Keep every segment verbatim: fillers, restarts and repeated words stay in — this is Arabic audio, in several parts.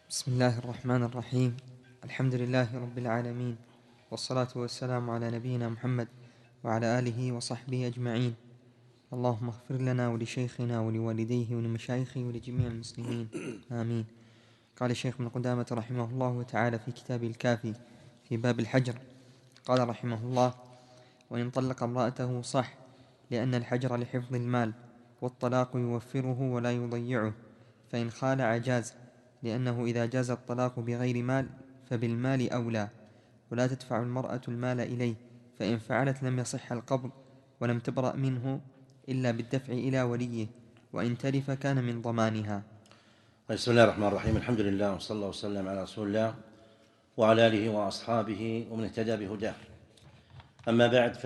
بسم الله الرحمن الرحيم. الحمد لله رب العالمين، والصلاة والسلام على نبينا محمد وعلى آله وصحبه أجمعين. اللهم اغفر لنا ولشيخنا ولوالديه ولمشايخه ولجميع المسلمين، آمين. قال الشيخ ابن قدامة رحمه الله تعالى في كتابه الكافي في باب الحجر، قال رحمه الله: وإن طلق امرأته صح، لأن الحجر لحفظ المال، والطلاق يوفره ولا يضيعه، فإن خالع جاز، لأنه إذا جاز الطلاق بغير مال فبالمال أولى، ولا تدفع المرأة المال إليه، فإن فعلت لم يصح القبض، ولم تبرأ منه إلا بالدفع إلى وليه، وإن تلف كان من ضمانها. بسم الله الرحمن الرحيم. الحمد لله، وصلى الله وسلم على رسول الله وعلى آله وأصحابه ومن اهتدى بهداه. أما بعد،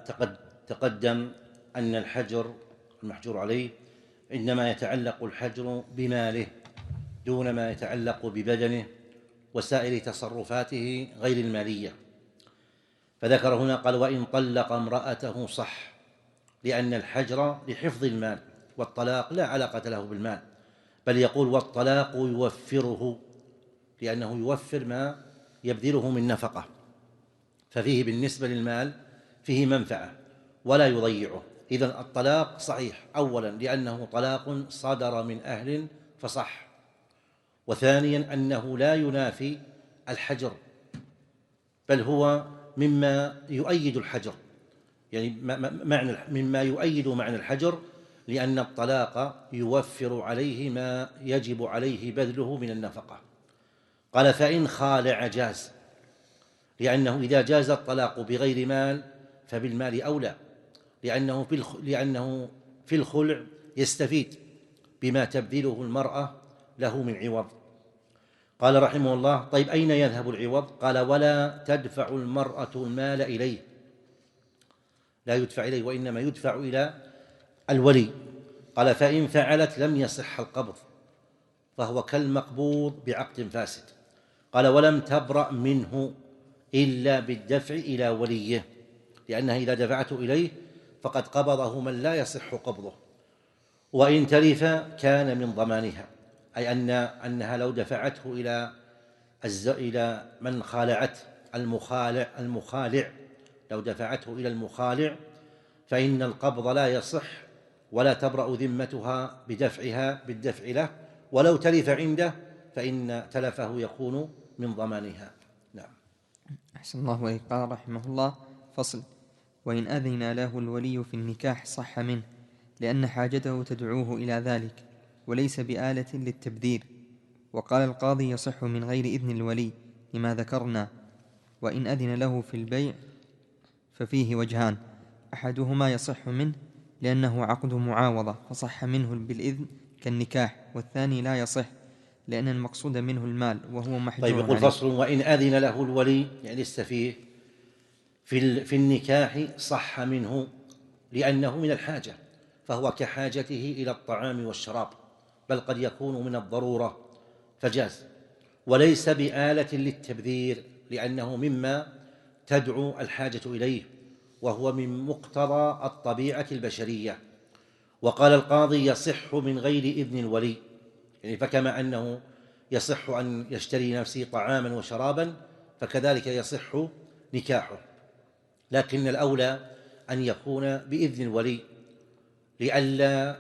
فتقدم أن الحجر المحجور عليه إنما يتعلق الحجر بماله دون ما يتعلق ببدنه وسائر تصرفاته غير المالية. فذكر هنا قال: وإن طلق امرأته صح، لأن الحجر لحفظ المال، والطلاق لا علاقة له بالمال، بل يقول: والطلاق يوفره، لأنه يوفر ما يبذله من نفقة، ففيه بالنسبة للمال فيه منفعة ولا يضيعه. إذن الطلاق صحيح، أولا لأنه طلاق صدر من أهل فصح، وثانيا أنه لا ينافي الحجر، بل هو مما يؤيد الحجر، يعني معنى مما يؤيد معنى الحجر، لأن الطلاق يوفر عليه ما يجب عليه بذله من النفقة. قال: فإن خالع جاز، لأنه إذا جاز الطلاق بغير مال فبالمال أولى، لأنه في لأنه في الخلع يستفيد بما تبذله المرأة له من عوض. قال رحمه الله: طيب أين يذهب العوض؟ قال: ولا تدفع المرأة المال إليه، لا يدفع إليه، وإنما يدفع إلى الولي. قال: فإن فعلت لم يصح القبض، فهو كالمقبوض بعقد فاسد. قال: ولم تبرأ منه إلا بالدفع إلى وليه، لأنها إذا دفعته إليه فقد قبضه من لا يصح قبضه. وإن تلف كان من ضمانها، أي أن أنها لو دفعته إلى إلى من خالعت المخالع المخالع لو دفعته إلى المخالع فإن القبض لا يصح، ولا تبرأ ذمتها بدفعها بالدفع له، ولو تلف عنده فإن تلفه يكون من ضمانها. نعم. أحسن الله إليك. قال رحمه الله: فصل: وإن أذن له الولي في النكاح صح منه، لأن حاجته تدعوه إلى ذلك، وليس بآلة للتبذير. وقال القاضي: يصح من غير إذن الولي لما ذكرنا. وإن أذن له في البيع ففيه وجهان: أحدهما يصح منه لأنه عقد معاوضة فصح منه بالإذن كالنكاح، والثاني لا يصح لأن المقصود منه المال وهو محجور طيب، يقول عليه. فصل: وإن أذن له الولي، يعني استفيه في, في النكاح صح منه لأنه من الحاجة، فهو كحاجته إلى الطعام والشراب، بل قد يكون من الضرورة فجاز، وليس بآلة للتبذير، لأنه مما تدعو الحاجة إليه، وهو من مقتضى الطبيعة البشرية. وقال القاضي: يصح من غير إذن الولي، يعني فكما أنه يصح أن يشتري نفسه طعاما وشرابا، فكذلك يصح نكاحه، لكن الأولى أن يكون بإذن الولي لئلا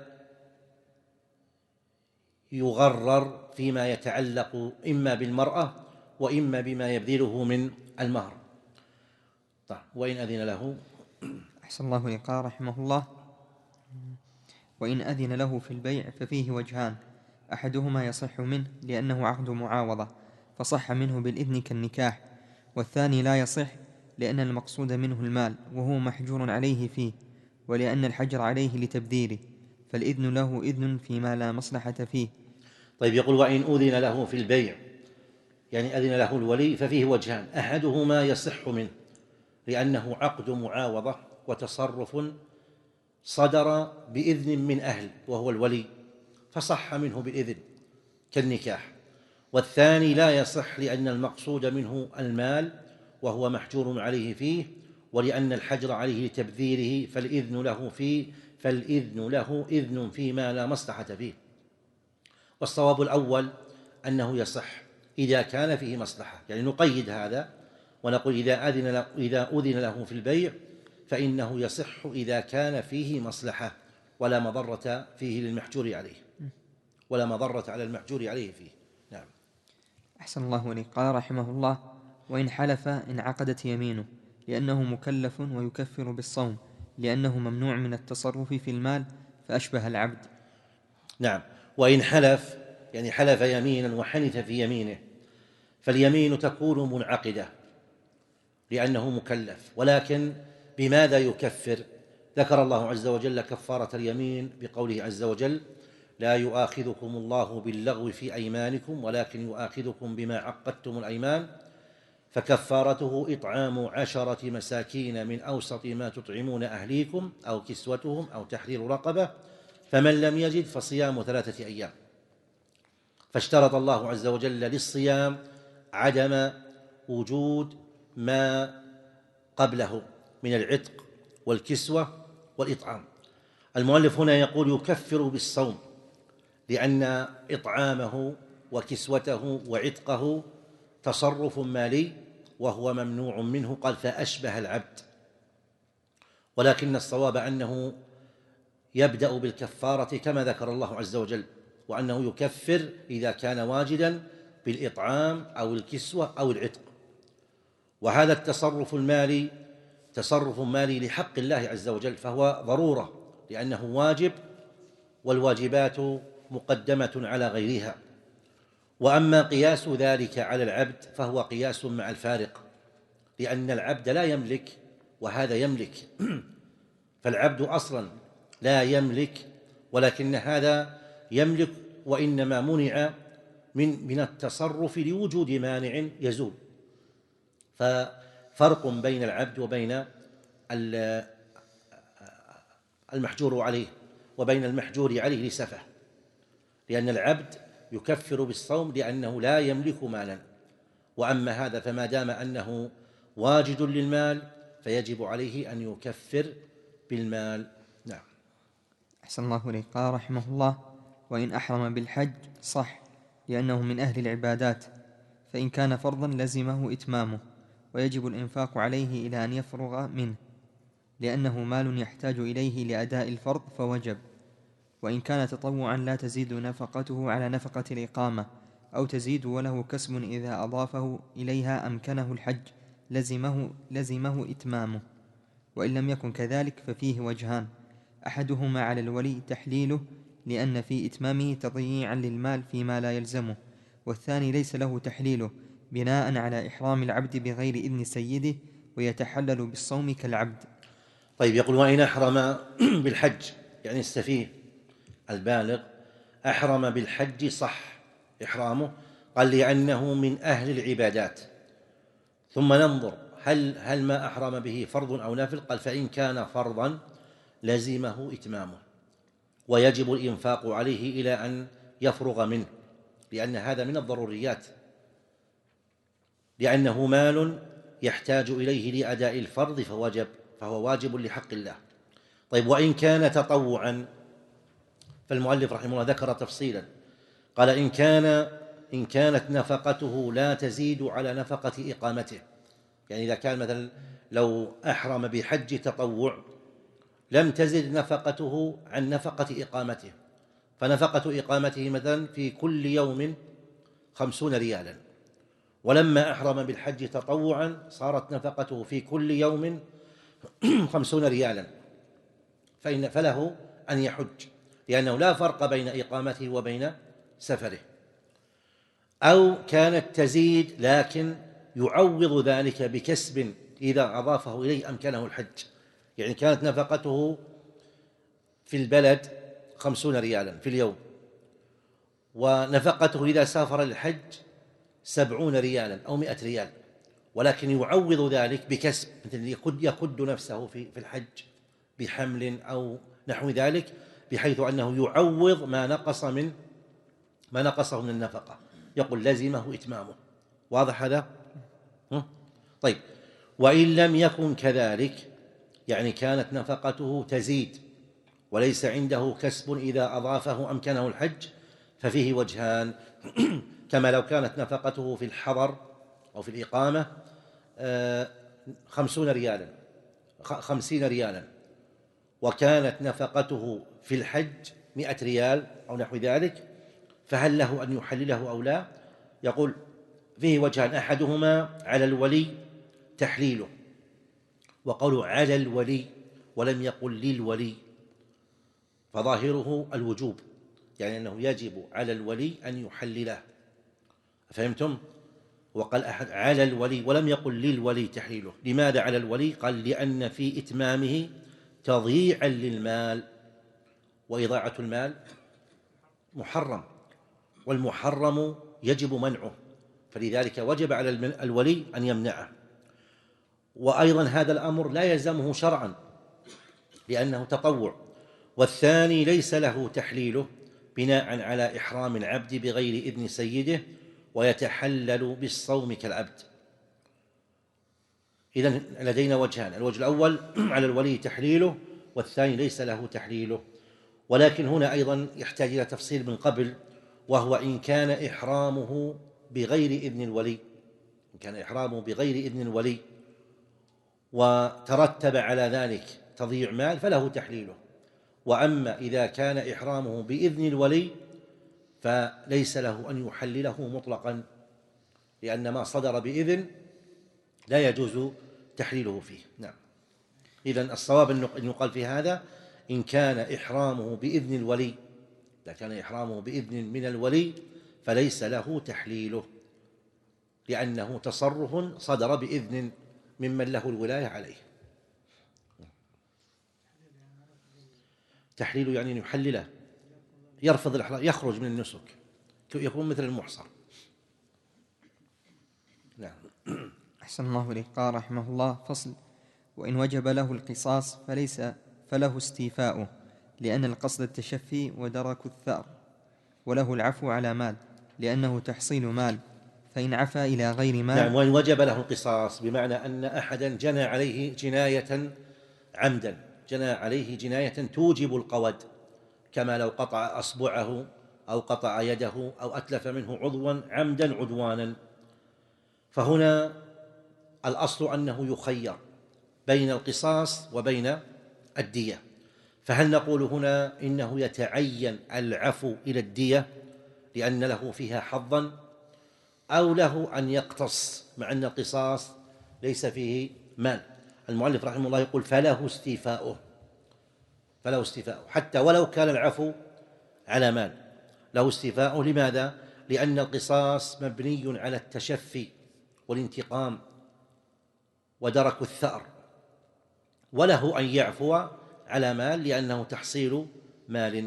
يغرر فيما يتعلق إما بالمرأة وإما بما يبذله من المهر. طيب، وإن أذن له. أحسن الله إليك. قال رحمه الله: وإن أذن له في البيع ففيه وجهان: أحدهما يصح منه لأنه عقد معاوضة فصح منه بالإذن كالنكاح، والثاني لا يصح لأن المقصود منه المال وهو محجور عليه فيه، ولأن الحجر عليه لتبذيره، فالإذن له إذن فيما لا مصلحة فيه. طيب، يقول: وإن أذن له في البيع، يعني أذن له الولي، ففيه وجهان: أحدهما يصح منه لأنه عقد معاوضة وتصرف صدر بإذن من أهل وهو الولي، فصح منه بالإذن كالنكاح، والثاني لا يصح لأن المقصود منه المال وهو محجور عليه فيه، ولأن الحجر عليه لتبذيره، فالإذن له فيه فالإذن له إذن فيما لا مصلحة فيه. والصواب الأول أنه يصح، إذا كان فيه مصلحة، يعني نقيد هذا ونقول إذا أذن له, إذا أذن له في البيع فإنه يصح إذا كان فيه مصلحة ولا مضرة فيه للمحجور عليه، ولا مضرة على المحجور عليه فيه. نعم. أحسن الله إليك. قال رحمه الله: وإن حلف انعقدت يمينه لأنه مكلف ويكفر بالصوم لأنه ممنوع من التصرف في المال فأشبه العبد. نعم. وإن حلف يعني حلف يمينا وحنث في يمينه، فاليمين تكون منعقدة لأنه مكلف، ولكن بماذا يكفر؟ ذكر الله عز وجل كفارة اليمين بقوله عز وجل: لا يؤاخذكم الله باللغو في أيمانكم ولكن يؤاخذكم بما عقدتم الأيمان فكفارته إطعام عشرة مساكين من أوسط ما تطعمون أهليكم أو كسوتهم أو تحرير رقبة فمن لم يجد فصيام ثلاثة أيام. فاشترط الله عز وجل للصيام عدم وجود ما قبله من العتق والكسوة والإطعام. المؤلف هنا يقول يكفر بالصوم لأن إطعامه وكسوته وعتقه تصرف مالي وهو ممنوع منه، قال فأشبه العبد، ولكن الصواب أنه يبدأ بالكفارة كما ذكر الله عز وجل، وأنه يكفر إذا كان واجدا بالإطعام أو الكسوة أو العتق. وهذا التصرف المالي تصرف مالي لحق الله عز وجل، فهو ضرورة لأنه واجب والواجبات مقدمة على غيرها. وأما قياس ذلك على العبد فهو قياس مع الفارق، لأن العبد لا يملك وهذا يملك فالعبد أصلا لا يملك ولكن هذا يملك، وإنما منع من من التصرف لوجود مانع يزول. ففرق بين العبد وبين المحجور عليه وبين المحجور عليه لسفه، لأن العبد يكفر بالصوم لأنه لا يملك مالا، وأما هذا فما دام أنه واجد للمال فيجب عليه أن يكفر بالمال. نعم. أحسن الله إليك. قال رحمه الله: وإن أحرم بالحج صح لأنه من أهل العبادات، فإن كان فرضا لزمه إتمامه ويجب الإنفاق عليه إلى أن يفرغ منه لأنه مال يحتاج إليه لأداء الفرض فوجب. وإن كان تطوعا لا تزيد نفقته على نفقة الإقامة أو تزيد وله كسب إذا أضافه إليها أمكنه الحج لزمه, لزمه إتمامه. وإن لم يكن كذلك ففيه وجهان: أحدهما على الولي تحليله لأن في إتمامه تضييعا للمال فيما لا يلزمه، والثاني ليس له تحليله بناء على إحرام العبد بغير إذن سيده ويتحلل بالصوم كالعبد. طيب، يقول: وإن أحرم بالحج يعني السفيه البالغ أحرم بالحج صح إحرامه، قال لأنه من أهل العبادات. ثم ننظر هل, هل ما أحرم به فرض أو نافل؟ قال فإن كان فرضا لزمه إتمامه ويجب الإنفاق عليه إلى أن يفرغ منه، لأن هذا من الضروريات، لأنه مال يحتاج إليه لأداء الفرض فوجب فهو واجب لحق الله. طيب، وإن كان تطوعا فالمؤلف رحمه الله ذكر تفصيلا، قال إن كان إن كانت نفقته لا تزيد على نفقة إقامته، يعني إذا كان مثلا لو أحرم بحج تطوع لم تزد نفقته عن نفقة إقامته، فنفقة إقامته مثلا في كل يوم خمسون ريالا، ولما أحرم بالحج تطوعا صارت نفقته في كل يوم خمسون ريالا، فإن فله أن يحج، لأنه لا فرق بين إقامته وبين سفره. أو كانت تزيد لكن يعوض ذلك بكسب إذا أضافه إليه أمكنه الحج، يعني كانت نفقته في البلد خمسون ريالا في اليوم، ونفقته إذا سافر للحج سبعون ريالا أو مئة ريال، ولكن يعوض ذلك بكسب، مثل يقد, يقد نفسه في الحج بحمل أو نحو ذلك، بحيث أنه يعوض ما نقص من ما نقصه من النفقة، يقول لزمه إتمامه. واضح هذا؟ طيب، وإن لم يكن كذلك يعني كانت نفقته تزيد وليس عنده كسب إذا أضافه أمكنه الحج، ففيه وجهان: كما لو كانت نفقته في الحضر أو في الإقامة خمسون ريالا خمسين ريالا، وكانت نفقته في الحج مئة ريال أو نحو ذلك، فهل له أن يحلله أو لا؟ يقول فيه وجهان، أحدهما على الولي تحليله، وقوله على الولي ولم يقل للولي فظاهره الوجوب، يعني أنه يجب على الولي أن يحلله، فهمتم؟ وقال أحد على الولي ولم يقل للولي تحليله. لماذا على الولي؟ قال لأن في إتمامه تضييعا للمال، وإضاعة المال محرم، والمحرم يجب منعه، فلذلك وجب على الولي أن يمنعه. وأيضا هذا الأمر لا يلزمه شرعا لأنه تطوع. والثاني ليس له تحليله بناء على إحرام العبد بغير إذن سيده ويتحلل بالصوم كالعبد. إذن لدينا وجهان، الوجه الأول على الولي تحليله، والثاني ليس له تحليله. ولكن هنا أيضا يحتاج إلى تفصيل من قبل، وهو إن كان إحرامه بغير إذن الولي، إن كان إحرامه بغير إذن الولي وترتب على ذلك تضييع مال فله تحليله. وأما إذا كان إحرامه بإذن الولي فليس له أن يحلله مطلقا، لأن ما صدر بإذن لا يجوز تحليله فيه. نعم. إذن الصواب أن يقال في هذا إن كان إحرامه بإذن الولي، إذا كان إحرامه بإذن من الولي فليس له تحليله، لأنه تصرف صدر بإذن ممن له الولاية عليه. تحليله يعني أن يحلله، يرفض الإحرام، يخرج من النسك، يكون مثل المحصر. نعم. أحسن الله إليك. قال رحمه الله: فصل: وإن وجب له القصاص فليس فله استيفاؤه، لأن القصد التشفي ودرك الثأر، وله العفو على مال لأنه تحصيل مال، فإن عفا إلى غير مال. نعم. وإن وجب له القصاص بمعنى أن أحدا جنى عليه جناية عمدا، جنى عليه جناية توجب القود، كما لو قطع أصبعه أو قطع يده أو أتلف منه عضوا عمدا عدوانا، فهنا الأصل أنه يخير بين القصاص وبين الدية. فهل نقول هنا إنه يتعين العفو إلى الدية لأن له فيها حظا، أو له أن يقتص مع أن القصاص ليس فيه مال؟ المؤلف رحمه الله يقول فله استيفاؤه، فله استيفاؤه حتى ولو كان العفو على مال، له استيفاؤه. لماذا؟ لأن القصاص مبني على التشفي والانتقام ودرك الثأر، وله أن يعفو على مال لأنه تحصيل مال.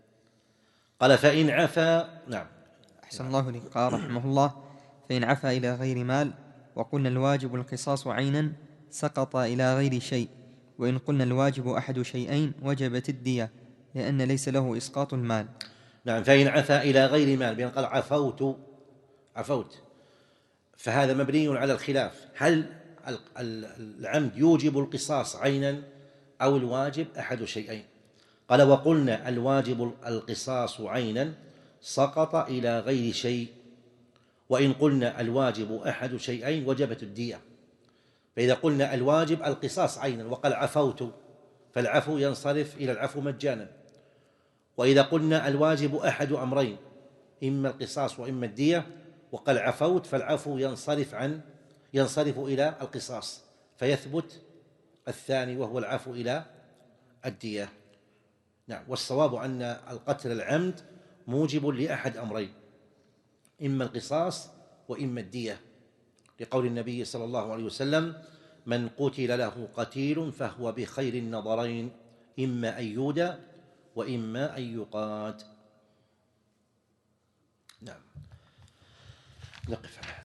قال فإن عفا. نعم. أحسن الله إليك. قال رحمه الله: فإن عفا إلى غير مال، وقلنا الواجب القصاص عينا، سقط إلى غير شيء. وإن قلنا الواجب أحد شيئين وجبت الدية، لأن ليس له إسقاط المال. نعم. فإن عفا إلى غير مال، بأن قال عفوت عفوت فهذا مبني على الخلاف، هل العمد يوجب القصاص عينا أو الواجب أحد شيئين؟ قال وقلنا الواجب القصاص عينا سقط إلى غير شيء، وإن قلنا الواجب أحد شيئين وجبت الدية. فإذا قلنا الواجب القصاص عينا وقال عفوت فالعفو ينصرف إلى العفو مجانا، وإذا قلنا الواجب أحد أمرين إما القصاص وإما الدية وقال عفوت فالعفو ينصرف عن ينصرف إلى القصاص فيثبت الثاني وهو العفو إلى الدية. نعم. والصواب أن القتل العمد موجب لأحد أمرين، إما القصاص وإما الدية، لقول النبي صلى الله عليه وسلم: من قتل له قتيل فهو بخير النظرين، إما أن يودى وإما أن يقاد. نعم. نقف.